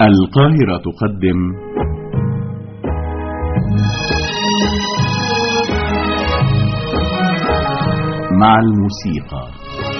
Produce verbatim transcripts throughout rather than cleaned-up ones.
القاهرة تقدم مع الموسيقى.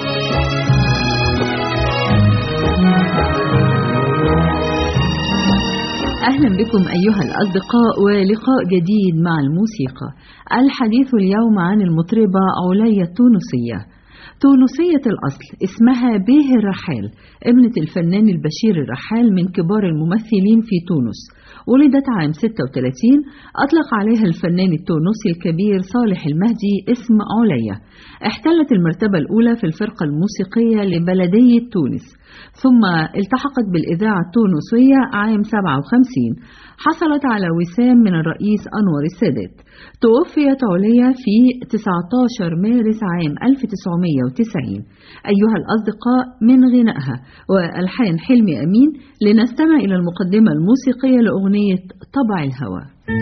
أهلا بكم أيها الأصدقاء ولقاء جديد مع الموسيقى. الحديث اليوم عن المطربة عليا التونسية. تونسية الأصل، اسمها بيه الرحال، ابنة الفنان البشير الرحال من كبار الممثلين في تونس. ولدت عام ستة وثلاثين، أطلق عليها الفنان التونسي الكبير صالح المهدي اسم عليا. احتلت المرتبة الأولى في الفرقة الموسيقية لبلدية تونس، ثم التحقت بالإذاعة التونسية عام سبعة وخمسين. حصلت على وسام من الرئيس أنور السادات. توفيت عليا في تسعة عشر مارس عام ألف وتسعمائة وتسعين. أيها الأصدقاء، من غنائها وألحان حلمي أمين لنستمع إلى المقدمة الموسيقية لأغنية طبع الهوى.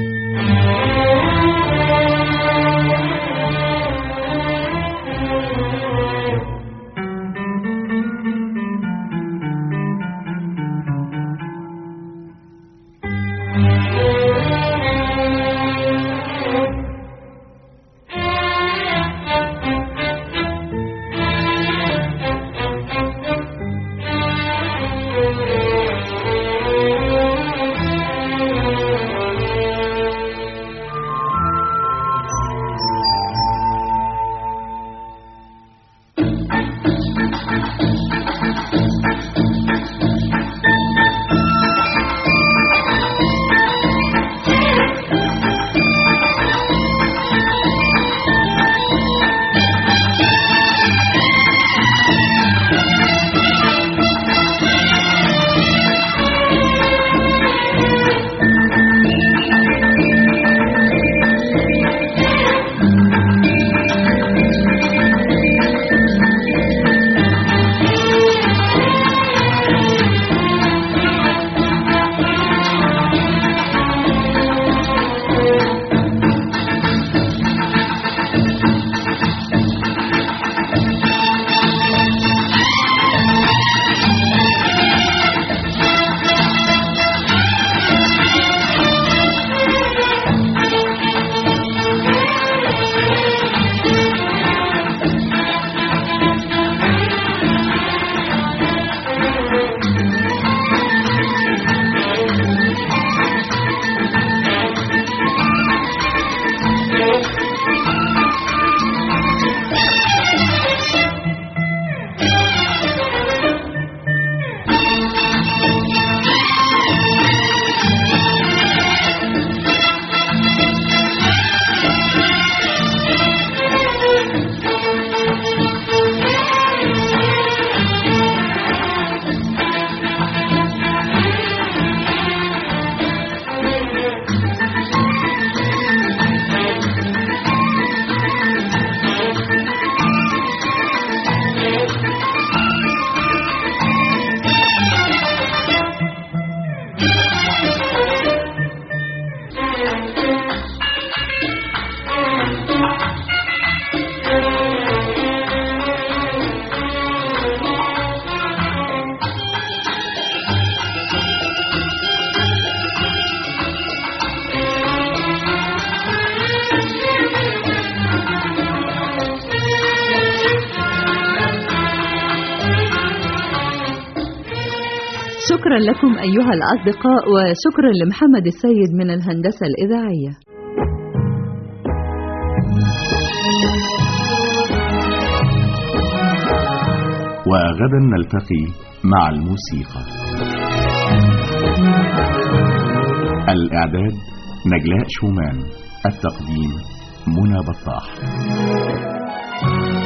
شكرا لكم أيها الأصدقاء، وشكرا لمحمد السيد من الهندسة الإذاعية. وغدا نلتقي مع الموسيقى. الإعداد نجلاء شومان، التقديم منى بطاح.